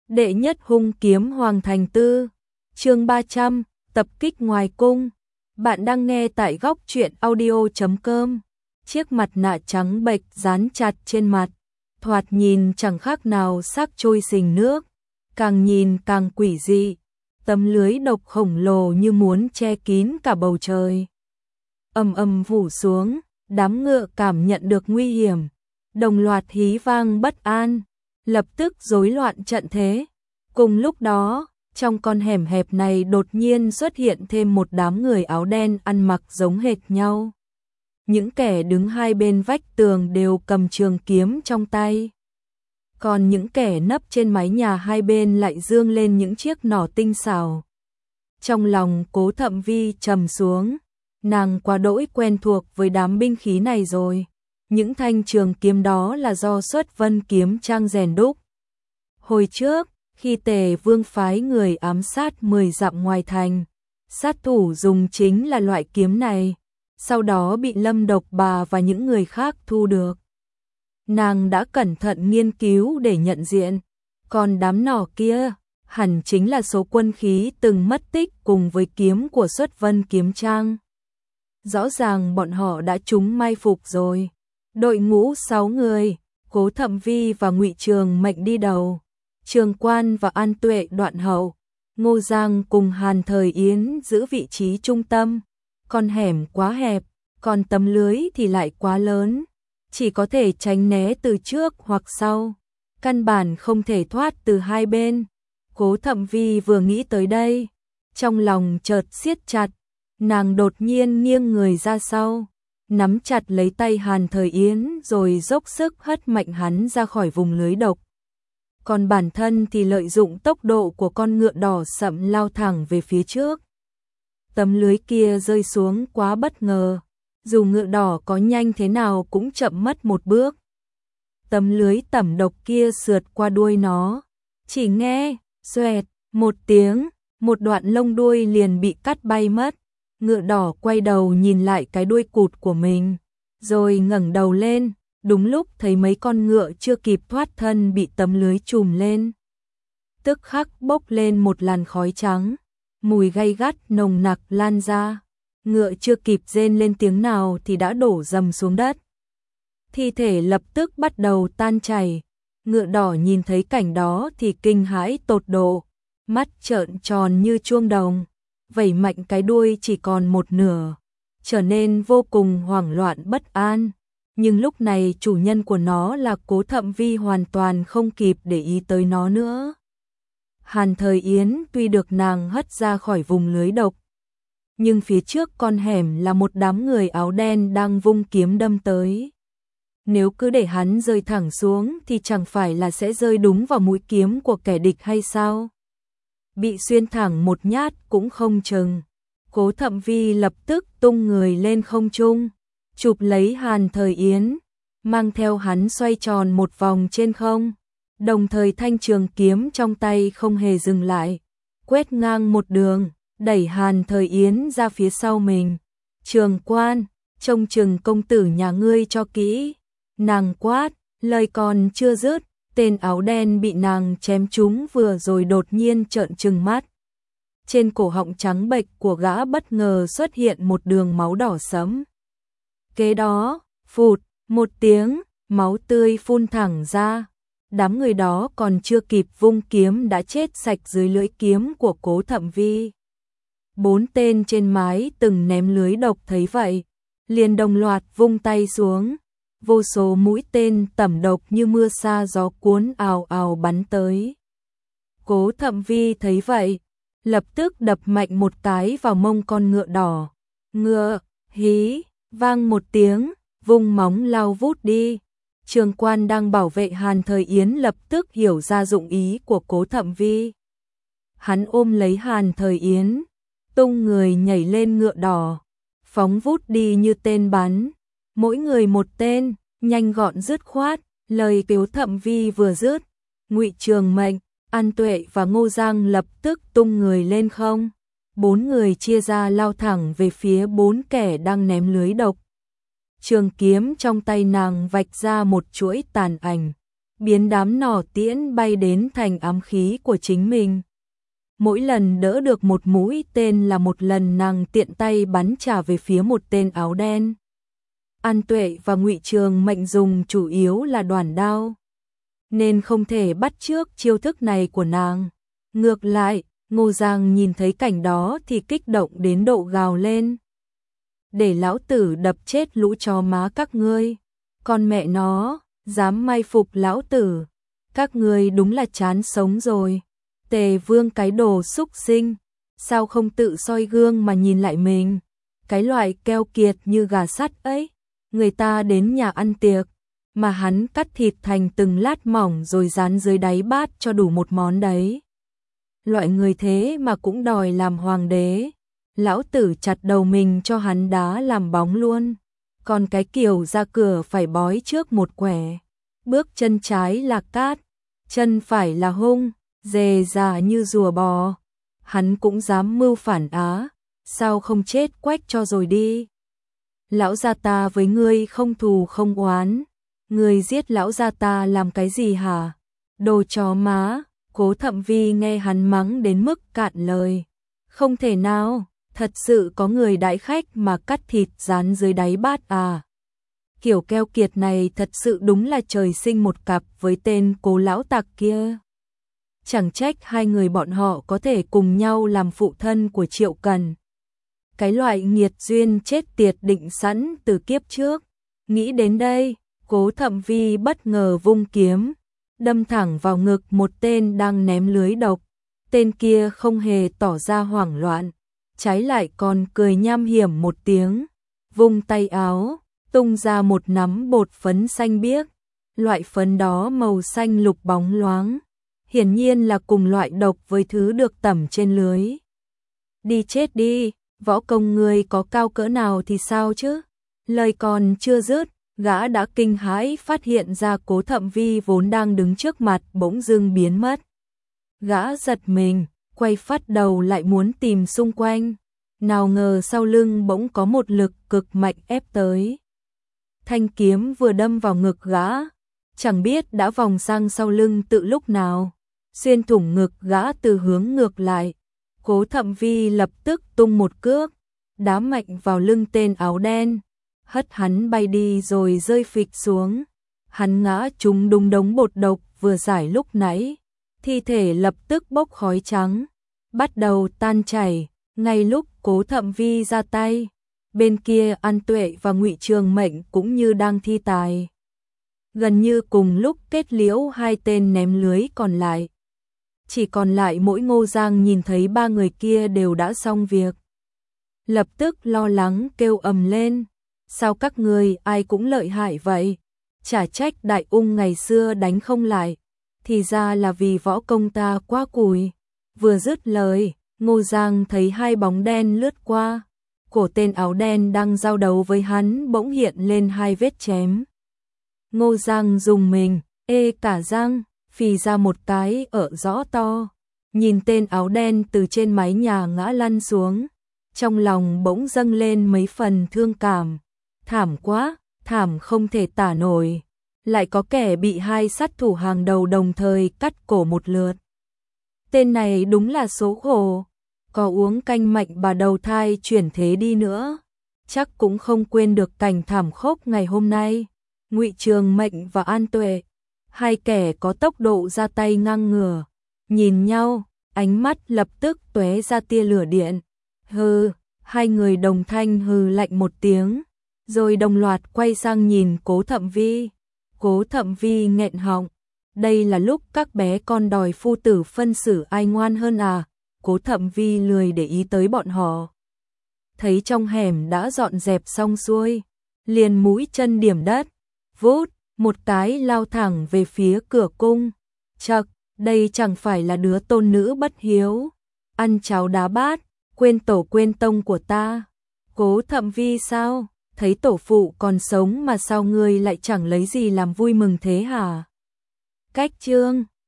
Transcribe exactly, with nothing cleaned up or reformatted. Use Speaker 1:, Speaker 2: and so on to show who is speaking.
Speaker 1: Đệ nhất hung kiếm Hoàng Thành Tư, chương ba trăm, tập kích ngoài cung. Bạn đang nghe tại góc truyện audio chấm com. Chiếc mặt nạ trắng bệch dán chặt trên mặt, thoạt nhìn chẳng khác nào xác trôi sình nước, càng nhìn càng quỷ dị. Tấm lưới độc khổng lồ như muốn che kín cả bầu trời. Ầm ầm phủ xuống, đám ngựa cảm nhận được nguy hiểm, đồng loạt hí vang bất an, lập tức rối loạn trận thế. Cùng lúc đó, trong con hẻm hẹp này đột nhiên xuất hiện thêm một đám người áo đen ăn mặc giống hệt nhau. Những kẻ đứng hai bên vách tường đều cầm trường kiếm trong tay. Còn những kẻ nấp trên mái nhà hai bên lại giương lên những chiếc nỏ tinh xảo. Trong lòng Cố Thậm Vi trầm xuống, nàng quá đỗi quen thuộc với đám binh khí này rồi. Những thanh trường kiếm đó là do Xuất Vân Kiếm Trang rèn đúc. Hồi trước, khi Tề Vương phái người ám sát mười dặm ngoài thành, sát thủ dùng chính là loại kiếm này, sau đó bị Lâm Độc Bà và những người khác thu được. Nàng đã cẩn thận nghiên cứu để nhận diện, còn đám nỏ kia hẳn chính là số quân khí từng mất tích cùng với kiếm của Xuất Vân Kiếm Trang. Rõ ràng bọn họ đã trúng mai phục rồi. Đội ngũ sáu người, Cố Thậm Vi và Ngụy Trường Mệnh đi đầu, Trường Quan và An Tuệ đoạn hậu, Ngô Giang cùng Hàn Thời Yến giữ vị trí trung tâm. Con hẻm quá hẹp, còn tấm lưới thì lại quá lớn, chỉ có thể tránh né từ trước hoặc sau, căn bản không thể thoát từ hai bên. Cố Thậm Vi vừa nghĩ tới đây, trong lòng chợt siết chặt, nàng đột nhiên nghiêng người ra sau, nắm chặt lấy tay Hàn Thời Yến rồi dốc sức hất mạnh hắn ra khỏi vùng lưới độc. Còn bản thân thì lợi dụng tốc độ của con ngựa đỏ sậm lao thẳng về phía trước. Tấm lưới kia rơi xuống quá bất ngờ, dù ngựa đỏ có nhanh thế nào cũng chậm mất một bước. Tấm lưới tẩm độc kia sượt qua đuôi nó, chỉ nghe xoẹt một tiếng, một đoạn lông đuôi liền bị cắt bay mất. Ngựa đỏ quay đầu nhìn lại cái đuôi cụt của mình, rồi ngẩng đầu lên, đúng lúc thấy mấy con ngựa chưa kịp thoát thân bị tấm lưới trùm lên. Tức khắc bốc lên một làn khói trắng, mùi gay gắt nồng nặc lan ra. Ngựa chưa kịp rên lên tiếng nào thì đã đổ rầm xuống đất. Thi thể lập tức bắt đầu tan chảy. Ngựa đỏ nhìn thấy cảnh đó thì kinh hãi tột độ, mắt trợn tròn như chuông đồng, vẩy mạnh cái đuôi chỉ còn một nửa, trở nên vô cùng hoảng loạn bất an. Nhưng lúc này chủ nhân của nó là Cố Thậm Vi hoàn toàn không kịp để ý tới nó nữa. Hàn Thời Yến tuy được nàng hất ra khỏi vùng lưới độc, nhưng phía trước con hẻm là một đám người áo đen đang vung kiếm đâm tới. Nếu cứ để hắn rơi thẳng xuống thì chẳng phải là sẽ rơi đúng vào mũi kiếm của kẻ địch hay sao? Bị xuyên thẳng một nhát cũng không chừng. Cố Thậm Vi lập tức tung người lên không trung, chụp lấy Hàn Thời Yến, mang theo hắn xoay tròn một vòng trên không, đồng thời thanh trường kiếm trong tay không hề dừng lại, quét ngang một đường, đẩy Hàn Thời Yến ra phía sau mình. Trường Quan, trông chừng công tử nhà ngươi cho kỹ. Nàng quát, lời còn chưa dứt, tên áo đen bị nàng chém trúng vừa rồi đột nhiên trợn trừng mắt. Trên cổ họng trắng bệch của gã bất ngờ xuất hiện một đường máu đỏ sẫm. Kế đó, phụt, một tiếng, máu tươi phun thẳng ra. Đám người đó còn chưa kịp vung kiếm đã chết sạch dưới lưỡi kiếm của Cố Thậm Vi. Bốn tên trên mái từng ném lưới độc thấy vậy, liền đồng loạt vung tay xuống. Vô số mũi tên tẩm độc như mưa sa gió cuốn ào ào bắn tới. Cố Thậm Vi thấy vậy, lập tức đập mạnh một cái vào mông con ngựa đỏ. Ngựa, hí, vang một tiếng, vung móng lao vút đi. Trường Quan đang bảo vệ Hàn Thời Yến lập tức hiểu ra dụng ý của Cố Thậm Vi. Hắn ôm lấy Hàn Thời Yến, tung người nhảy lên ngựa đỏ, phóng vút đi như tên bắn. Mỗi người một tên, nhanh gọn dứt khoát. Lời Cố Thậm Vi vừa dứt, Ngụy Trường Mệnh, An Tuệ và Ngô Giang lập tức tung người lên không. Bốn người chia ra lao thẳng về phía bốn kẻ đang ném lưới độc. Trường kiếm trong tay nàng vạch ra một chuỗi tàn ảnh, biến đám nỏ tiễn bay đến thành ám khí của chính mình. Mỗi lần đỡ được một mũi tên là một lần nàng tiện tay bắn trả về phía một tên áo đen. An Tuệ và Ngụy Trường Mệnh dùng chủ yếu là đoàn đao, nên không thể bắt chước chiêu thức này của nàng. Ngược lại, Ngô Giang nhìn thấy cảnh đó thì kích động đến độ gào lên. Để lão tử đập chết lũ chó má các ngươi, con mẹ nó, dám mai phục lão tử, các ngươi đúng là chán sống rồi. Tề Vương cái đồ xúc sinh, sao không tự soi gương mà nhìn lại mình, cái loại keo kiệt như gà sắt ấy, người ta đến nhà ăn tiệc, mà hắn cắt thịt thành từng lát mỏng rồi dán dưới đáy bát cho đủ một món đấy. Loại người thế mà cũng đòi làm hoàng đế, lão tử chặt đầu mình cho hắn đá làm bóng luôn. Còn cái kiểu ra cửa phải bói trước một quẻ, bước chân trái là cát, chân phải là hung, dề già như rùa bò. Hắn cũng dám mưu phản á, sao không chết quách cho rồi đi. Lão gia ta với ngươi không thù không oán, ngươi giết lão gia ta làm cái gì hả? Đồ chó má. Cố Thậm Vi nghe hắn mắng đến mức cạn lời. Không thể nào, thật sự có người đãi khách mà cắt thịt dán dưới đáy bát à? Kiểu keo kiệt này thật sự đúng là trời sinh một cặp với tên Cố lão tặc kia. Chẳng trách hai người bọn họ có thể cùng nhau làm phụ thân của Triệu Cần. Cái loại nghiệt duyên chết tiệt định sẵn từ kiếp trước. Nghĩ đến đây, Cố Thậm Vi bất ngờ vung kiếm, đâm thẳng vào ngực một tên đang ném lưới độc. Tên kia không hề tỏ ra hoảng loạn, trái lại còn cười nham hiểm một tiếng, vung tay áo, tung ra một nắm bột phấn xanh biếc. Loại phấn đó màu xanh lục bóng loáng, hiển nhiên là cùng loại độc với thứ được tẩm trên lưới. Đi chết đi, võ công ngươi có cao cỡ nào thì sao chứ? Lời còn chưa dứt, gã đã kinh hãi phát hiện ra Cố Thậm Vi vốn đang đứng trước mặt bỗng dưng biến mất. Gã giật mình, quay phát đầu lại muốn tìm xung quanh, nào ngờ sau lưng bỗng có một lực cực mạnh ép tới. Thanh kiếm vừa đâm vào ngực gã, chẳng biết đã vòng sang sau lưng tự lúc nào, xuyên thủng ngực gã từ hướng ngược lại. Cố Thậm Vi lập tức tung một cước, đá mạnh vào lưng tên áo đen, hất hắn bay đi rồi rơi phịch xuống. Hắn ngã trúng đúng đống bột độc vừa giải lúc nãy, thi thể lập tức bốc khói trắng, bắt đầu tan chảy. Ngay lúc Cố Thậm Vi ra tay, bên kia An Tuệ và Ngụy Trường Mệnh cũng như đang thi tài. Gần như cùng lúc kết liễu hai tên ném lưới còn lại. Chỉ còn lại mỗi Ngô Giang nhìn thấy ba người kia đều đã xong việc. Lập tức lo lắng kêu ầm lên. Sao các người ai cũng lợi hại vậy? Chả trách Đại Ung ngày xưa đánh không lại, thì ra là vì võ công ta quá cùi. Vừa dứt lời, Ngô Giang thấy hai bóng đen lướt qua. Cổ tên áo đen đang giao đấu với hắn bỗng hiện lên hai vết chém. Ngô Giang dùng mình, ê cả răng, phì ra một cái ở rõ to. Nhìn tên áo đen từ trên mái nhà ngã lăn xuống, trong lòng bỗng dâng lên mấy phần thương cảm. Thảm quá, thảm không thể tả nổi. Lại có kẻ bị hai sát thủ hàng đầu đồng thời cắt cổ một lượt. Tên này đúng là số khổ. Có uống canh mạnh bà đầu thai chuyển thế đi nữa, chắc cũng không quên được cảnh thảm khốc ngày hôm nay. Ngụy Trường Mệnh và An Tuệ, hai kẻ có tốc độ ra tay ngang ngửa, nhìn nhau, ánh mắt lập tức tóe ra tia lửa điện. Hừ, hai người đồng thanh hừ lạnh một tiếng, rồi đồng loạt quay sang nhìn Cố Thậm Vi. Cố Thậm Vi nghẹn họng, đây là lúc các bé con đòi phu tử phân xử ai ngoan hơn à? Cố Thậm Vi lười để ý tới bọn họ. Thấy trong hẻm đã dọn dẹp xong xuôi, liền mũi chân điểm đất, vút, một cái lao thẳng về phía cửa cung. Chậc, đây chẳng phải là đứa tôn nữ bất hiếu, ăn cháo đá bát, quên tổ quên tông của ta. Cố Thậm Vi sao? Thấy tổ phụ còn sống mà sao ngươi lại chẳng lấy gì làm vui mừng thế hả? Cách chương